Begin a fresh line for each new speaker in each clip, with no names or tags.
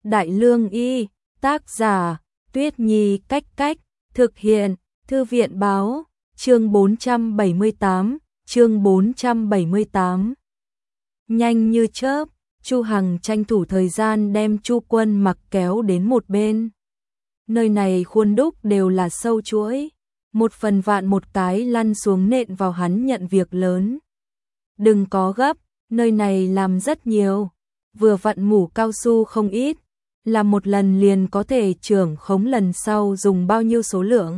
Đại Lương Y, tác giả, Tuyết Nhi Cách Cách, thực hiện, Thư viện báo, chương 478, chương 478. Nhanh như chớp, Chu Hằng tranh thủ thời gian đem Chu Quân Mặc kéo đến một bên. Nơi này khuôn đúc đều là sâu chuỗi, một phần vạn một cái lăn xuống nện vào hắn nhận việc lớn. Đừng có gấp, nơi này làm rất nhiều, vừa vặn mủ cao su không ít, làm một lần liền có thể trưởng khống lần sau dùng bao nhiêu số lượng.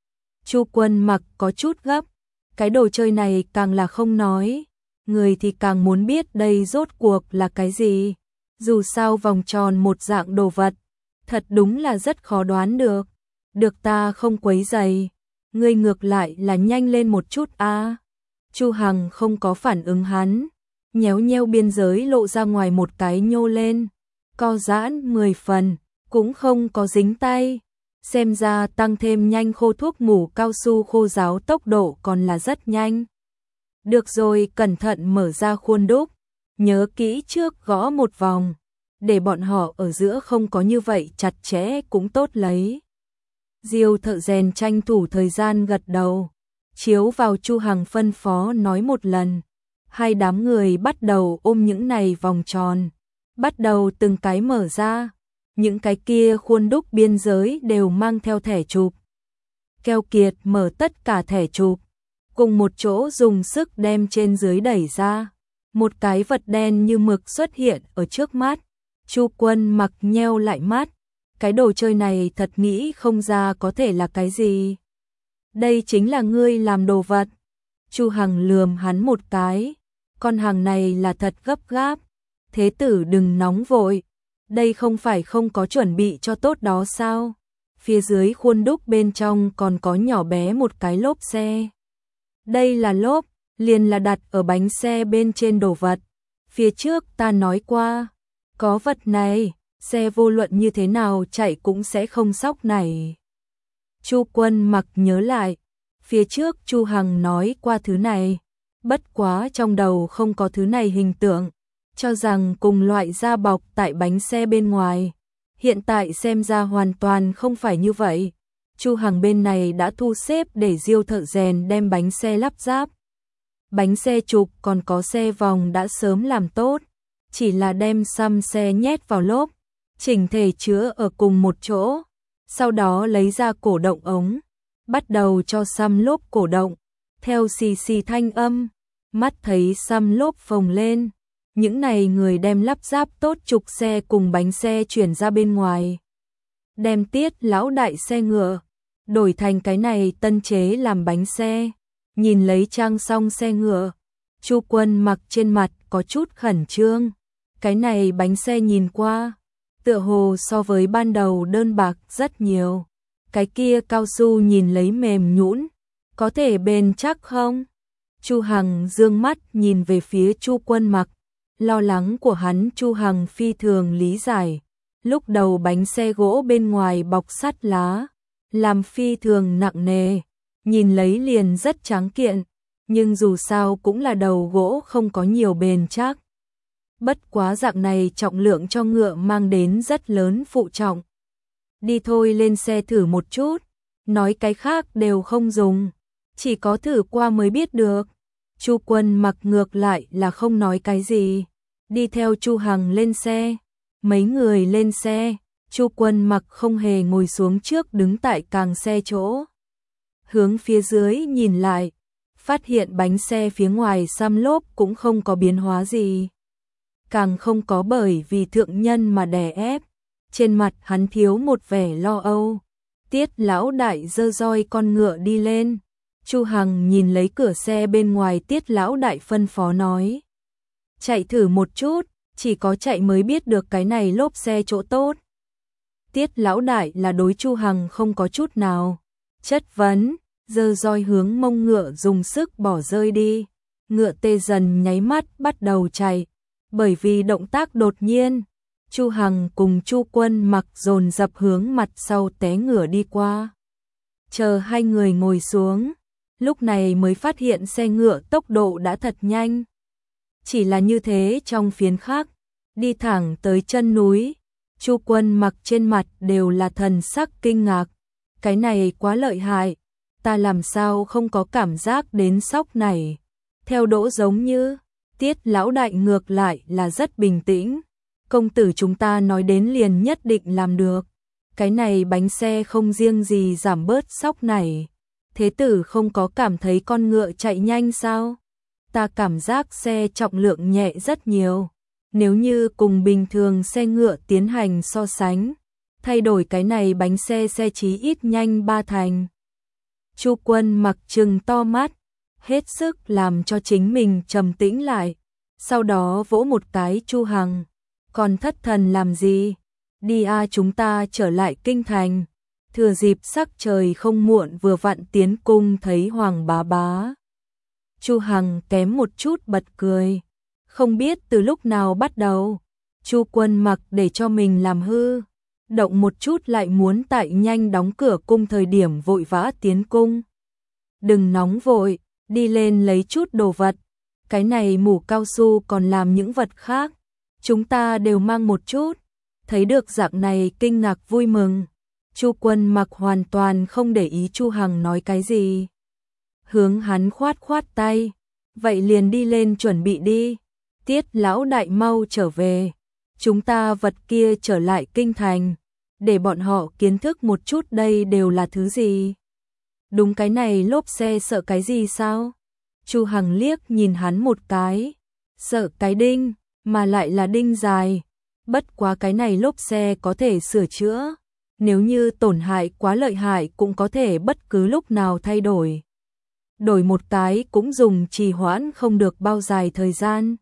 Chu Quân Mặc có chút gấp, cái đồ chơi này càng là không nói, người thì càng muốn biết đây rốt cuộc là cái gì. Dù sao vòng tròn một dạng đồ vật, thật đúng là rất khó đoán được. Được ta không quấy rầy, ngươi ngược lại là nhanh lên một chút a. Chu Hằng không có phản ứng hắn, nhéo nheo biên giới lộ ra ngoài một cái nhô lên, co giãn 10 phần, cũng không có dính tay. Xem ra tăng thêm nhanh khô thuốc mủ cao su khô ráo tốc độ còn là rất nhanh. Được rồi, cẩn thận mở ra khuôn đúc, nhớ kỹ trước gõ một vòng, để bọn họ ở giữa không có như vậy chặt chẽ cũng tốt lấy. Diêu thợ rèn tranh thủ thời gian gật đầu, chiếu vào Chu Hằng phân phó nói một lần. Hai đám người bắt đầu ôm những này vòng tròn, bắt đầu từng cái mở ra. Những cái kia khuôn đúc biên giới đều mang theo thẻ chụp. Keo kiệt mở tất cả thẻ chụp, cùng một chỗ dùng sức đem trên dưới đẩy ra. Một cái vật đen như mực xuất hiện ở trước mắt. Chu Quân Mặc nheo lại mắt, cái đồ chơi này thật nghĩ không ra có thể là cái gì. Đây chính là ngươi làm đồ vật. Chu Hằng lườm hắn một cái, con hàng này là thật gấp gáp, thế tử đừng nóng vội. Đây không phải không có chuẩn bị cho tốt đó sao? Phía dưới khuôn đúc bên trong còn có nhỏ bé một cái lốp xe. Đây là lốp, liền là đặt ở bánh xe bên trên đồ vật. Phía trước ta nói qua, có vật này, xe vô luận như thế nào chạy cũng sẽ không sóc này. Chu Quân Mặc nhớ lại, phía trước Chu Hằng nói qua thứ này, bất quá trong đầu không có thứ này hình tượng, cho rằng cùng loại da bọc tại bánh xe bên ngoài. Hiện tại xem ra hoàn toàn không phải như vậy. Chu Hằng bên này đã thu xếp để Diêu thợ rèn đem bánh xe lắp ráp. Bánh xe trục còn có xe vòng đã sớm làm tốt, chỉ là đem xăm xe nhét vào lốp, chỉnh thể chứa ở cùng một chỗ. Sau đó lấy ra cổ động ống, bắt đầu cho xăm lốp cổ động, theo xì xì thanh âm, mắt thấy xăm lốp phồng lên. Những này người đem lắp ráp tốt trục xe cùng bánh xe chuyển ra bên ngoài. Đem Tiết lão đại xe ngựa, đổi thành cái này tân chế làm bánh xe. Nhìn lấy trang xong xe ngựa, Chu Quân Mặc trên mặt có chút khẩn trương. Cái này bánh xe nhìn qua, tựa hồ so với ban đầu đơn bạc rất nhiều. Cái kia cao su nhìn lấy mềm nhũn, có thể bền chắc không? Chu Hằng dương mắt nhìn về phía Chu Quân Mặc. Lo lắng của hắn Chu Hằng phi thường lý giải. Lúc đầu bánh xe gỗ bên ngoài bọc sắt lá, làm phi thường nặng nề, nhìn lấy liền rất tráng kiện, nhưng dù sao cũng là đầu gỗ không có nhiều bền chắc. Bất quá dạng này trọng lượng cho ngựa mang đến rất lớn phụ trọng. Đi thôi lên xe thử một chút, nói cái khác đều không dùng, chỉ có thử qua mới biết được. Chu Quân Mặc ngược lại là không nói cái gì, đi theo Chu Hằng lên xe. Mấy người lên xe, Chu Quân Mặc không hề ngồi xuống trước, đứng tại càng xe chỗ. Hướng phía dưới nhìn lại, phát hiện bánh xe phía ngoài xăm lốp cũng không có biến hóa gì. Càng không có bởi vì thượng nhân mà đè ép. Trên mặt hắn thiếu một vẻ lo âu. Tiết lão đại giơ roi con ngựa đi lên. Chu Hằng nhìn lấy cửa xe bên ngoài, Tiết lão đại phân phó nói: chạy thử một chút, chỉ có chạy mới biết được cái này lốp xe chỗ tốt. Tiết lão đại là đối Chu Hằng không có chút nào chất vấn, giơ roi hướng mông ngựa dùng sức bỏ rơi đi. Ngựa tê dần nháy mắt bắt đầu chạy, bởi vì động tác đột nhiên, Chu Hằng cùng Chu Quân Mặc dồn dập hướng mặt sau té ngửa đi qua. Chờ hai người ngồi xuống, lúc này mới phát hiện xe ngựa tốc độ đã thật nhanh. Chỉ là như thế trong phiến khắc, đi thẳng tới chân núi, Chu Quân Mặc trên mặt đều là thần sắc kinh ngạc. Cái này quá lợi hại, ta làm sao không có cảm giác đến sốc này. Theo Đỗ giống như, Tiết lão đại ngược lại là rất bình tĩnh. Công tử chúng ta nói đến liền nhất định làm được. Cái này bánh xe không riêng gì giảm bớt sốc này. Thế tử không có cảm thấy con ngựa chạy nhanh sao? Ta cảm giác xe trọng lượng nhẹ rất nhiều. Nếu như cùng bình thường xe ngựa tiến hành so sánh, thay đổi cái này bánh xe chí ít nhanh 3 thành. Chu Quân Mặc trừng to mắt, hết sức làm cho chính mình trầm tĩnh lại. Sau đó vỗ một cái Chu Hằng, còn thất thần làm gì? Đi chúng ta trở lại kinh thành. Thừa dịp sắc trời không muộn vừa vặn tiến cung thấy Hoàng bá bá. Chu Hằng kém một chút bật cười. Không biết từ lúc nào bắt đầu, Chu Quân Mặc để cho mình làm hư, động một chút lại muốn tại nhanh đóng cửa cung thời điểm vội vã tiến cung. Đừng nóng vội, đi lên lấy chút đồ vật. Cái này mũ cao su còn làm những vật khác, chúng ta đều mang một chút. Thấy được dạng này kinh ngạc vui mừng, Chu Quân Mặc hoàn toàn không để ý Chu Hằng nói cái gì. Hướng hắn khoát khoát tay, vậy liền đi lên chuẩn bị đi. Tiết lão đại mau trở về, chúng ta vật kia trở lại kinh thành, để bọn họ kiến thức một chút đây đều là thứ gì. Đúng cái này lốp xe sợ cái gì sao? Chu Hằng liếc nhìn hắn một cái, sợ cái đinh, mà lại là đinh dài. Bất quá cái này lốp xe có thể sửa chữa, nếu như tổn hại quá lợi hại cũng có thể bất cứ lúc nào thay đổi. Đổi một cái cũng dùng trì hoãn không được bao dài thời gian.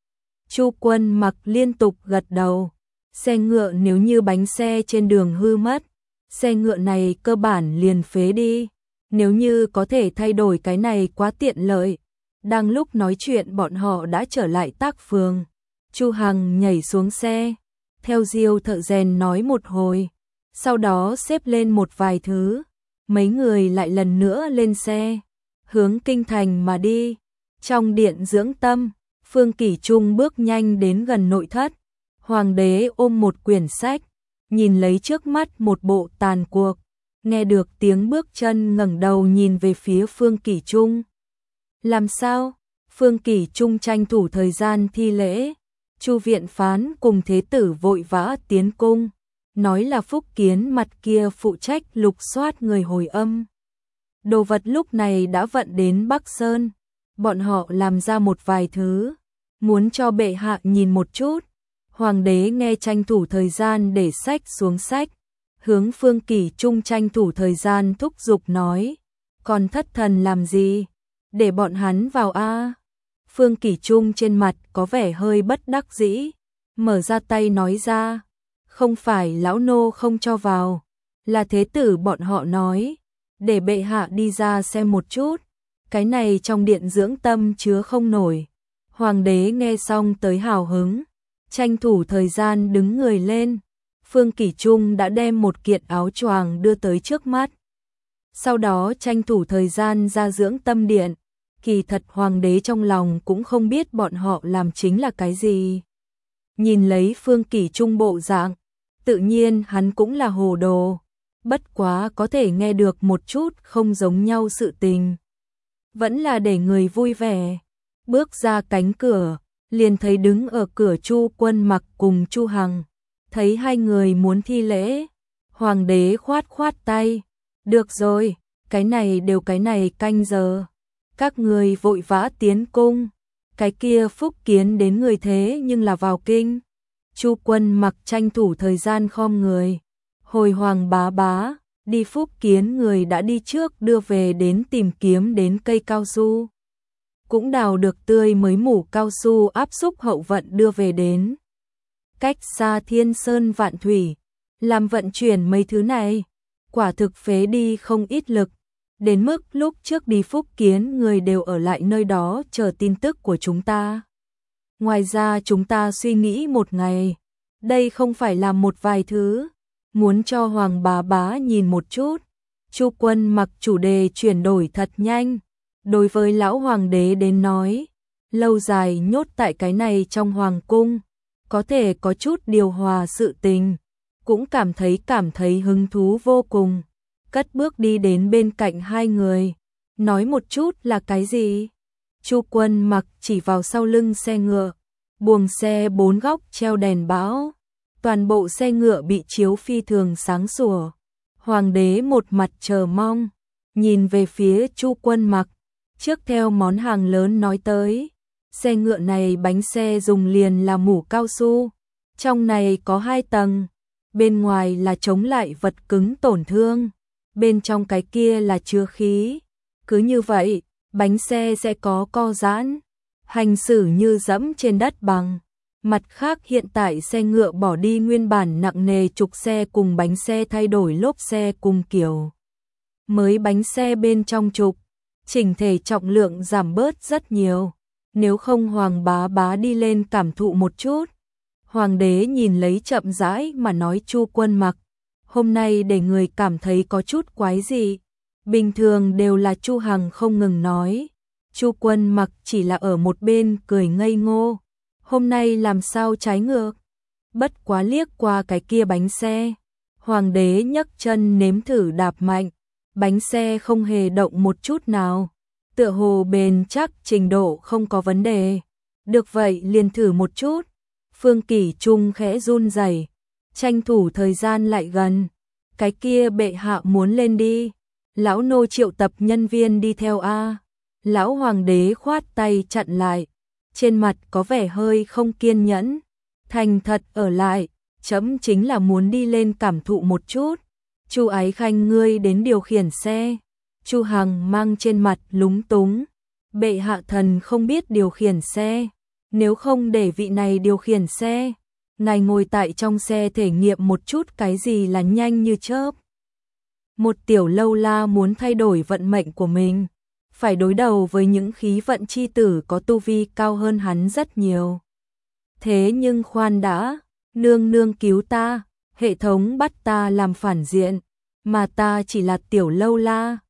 Chu Quân Mặc liên tục gật đầu. Xe ngựa nếu như bánh xe trên đường hư mất, xe ngựa này cơ bản liền phế đi. Nếu như có thể thay đổi cái này quá tiện lợi. Đang lúc nói chuyện bọn họ đã trở lại Tác Phường. Chu Hằng nhảy xuống xe, theo Diêu thợ rèn nói một hồi, sau đó xếp lên một vài thứ. Mấy người lại lần nữa lên xe, hướng kinh thành mà đi. Trong điện dưỡng tâm, Phương Kỷ Trung bước nhanh đến gần nội thất. Hoàng đế ôm một quyển sách, nhìn lấy trước mắt một bộ tàn cuộc. Nghe được tiếng bước chân ngẩng đầu nhìn về phía Phương Kỷ Trung. Làm sao? Phương Kỷ Trung tranh thủ thời gian thi lễ. Chu viện phán cùng thế tử vội vã tiến cung, nói là Phúc Kiến mặt kia phụ trách lục soát người hồi âm. Đồ vật lúc này đã vận đến Bắc Sơn, bọn họ làm ra một vài thứ, muốn cho bệ hạ nhìn một chút. Hoàng đế nghe tranh thủ thời gian để sách xuống sách, hướng Phương Kỷ Trung tranh thủ thời gian thúc giục nói, còn thất thần làm gì, để bọn hắn vào a. Phương Kỷ Trung trên mặt có vẻ hơi bất đắc dĩ, mở ra tay nói ra, không phải lão nô không cho vào, là thế tử bọn họ nói, để bệ hạ đi ra xem một chút, cái này trong điện dưỡng tâm chứa không nổi. Hoàng đế nghe xong tới hào hứng, tranh thủ thời gian đứng người lên. Phương Kỷ Trung đã đem một kiện áo choàng đưa tới trước mắt, sau đó tranh thủ thời gian ra dưỡng tâm điện. Kỳ thật hoàng đế trong lòng cũng không biết bọn họ làm chính là cái gì. Nhìn lấy Phương Kỷ Trung bộ dạng, tự nhiên hắn cũng là hồ đồ, bất quá có thể nghe được một chút không giống nhau sự tình. Vẫn là để người vui vẻ. Bước ra cánh cửa, liền thấy đứng ở cửa Chu Quân Mặc cùng Chu Hằng. Thấy hai người muốn thi lễ, hoàng đế khoát khoát tay. Được rồi, cái này đều cái này canh giờ. Các người vội vã tiến cung. Cái kia Phúc Kiến đến người thế nhưng là vào kinh. Chu Quân Mặc tranh thủ thời gian khom người. Hồi Hoàng bá bá, đi Phúc Kiến người đã đi trước đưa về đến tìm kiếm đến cây cao su. Cũng đào được tươi mới mủ cao su áp xúc hậu vận đưa về đến. Cách xa thiên sơn vạn thủy, làm vận chuyển mấy thứ này, quả thực phế đi không ít lực. Đến mức lúc trước đi Phúc Kiến người đều ở lại nơi đó chờ tin tức của chúng ta. Ngoài ra chúng ta suy nghĩ một ngày, đây không phải là một vài thứ, muốn cho Hoàng bá bá nhìn một chút. Chu Quân Mặc chủ đề chuyển đổi thật nhanh, đối với lão hoàng đế đến nói, lâu dài nhốt tại cái này trong hoàng cung, có thể có chút điều hòa sự tình, cũng cảm thấy hứng thú vô cùng, cất bước đi đến bên cạnh hai người, nói một chút là cái gì? Chu Quân Mặc chỉ vào sau lưng xe ngựa, buồng xe bốn góc treo đèn bão, toàn bộ xe ngựa bị chiếu phi thường sáng sủa. Hoàng đế một mặt chờ mong, nhìn về phía Chu Quân Mặc, trước theo món hàng lớn nói tới, xe ngựa này bánh xe dùng liền là mủ cao su, trong này có 2 tầng, bên ngoài là chống lại vật cứng tổn thương, bên trong cái kia là chứa khí. Cứ như vậy, bánh xe sẽ có co giãn, hành xử như dẫm trên đất bằng. Mặt khác hiện tại xe ngựa bỏ đi nguyên bản nặng nề trục xe cùng bánh xe thay đổi lốp xe cùng kiểu. Mới bánh xe bên trong trục, chỉnh thể trọng lượng giảm bớt rất nhiều. Nếu không Hoàng bá bá đi lên cảm thụ một chút. Hoàng đế nhìn lấy chậm rãi mà nói Chu Quân Mặc, hôm nay để người cảm thấy có chút quái dị. Bình thường đều là Chu Hằng không ngừng nói, Chu Quân Mặc chỉ là ở một bên cười ngây ngô. Hôm nay làm sao trái ngược? Bất quá liếc qua cái kia bánh xe, Hoàng đế nhấc chân nếm thử đạp mạnh, bánh xe không hề động một chút nào, tựa hồ bền chắc trình độ không có vấn đề. Được vậy liền thử một chút. Phương Kỷ Trung khẽ run rẩy, tranh thủ thời gian lại gần. Cái kia bệ hạ muốn lên đi, lão nô triệu tập nhân viên đi theo a. Lão hoàng đế khoát tay chặn lại, trên mặt có vẻ hơi không kiên nhẫn. Thành thật ở lại, chấm chính là muốn đi lên cảm thụ một chút. Chu Ái Khanh ngươi đến điều khiển xe. Chu Hằng mang trên mặt lúng túng. Bệ hạ thần không biết điều khiển xe, nếu không để vị này điều khiển xe, ngài ngồi tại trong xe thể nghiệm một chút cái gì là nhanh như chớp. Một tiểu lâu la muốn thay đổi vận mệnh của mình, phải đối đầu với những khí vận chi tử có tu vi cao hơn hắn rất nhiều. Thế nhưng khoan đã, nương nương cứu ta, hệ thống bắt ta làm phản diện, mà ta chỉ là tiểu lâu la,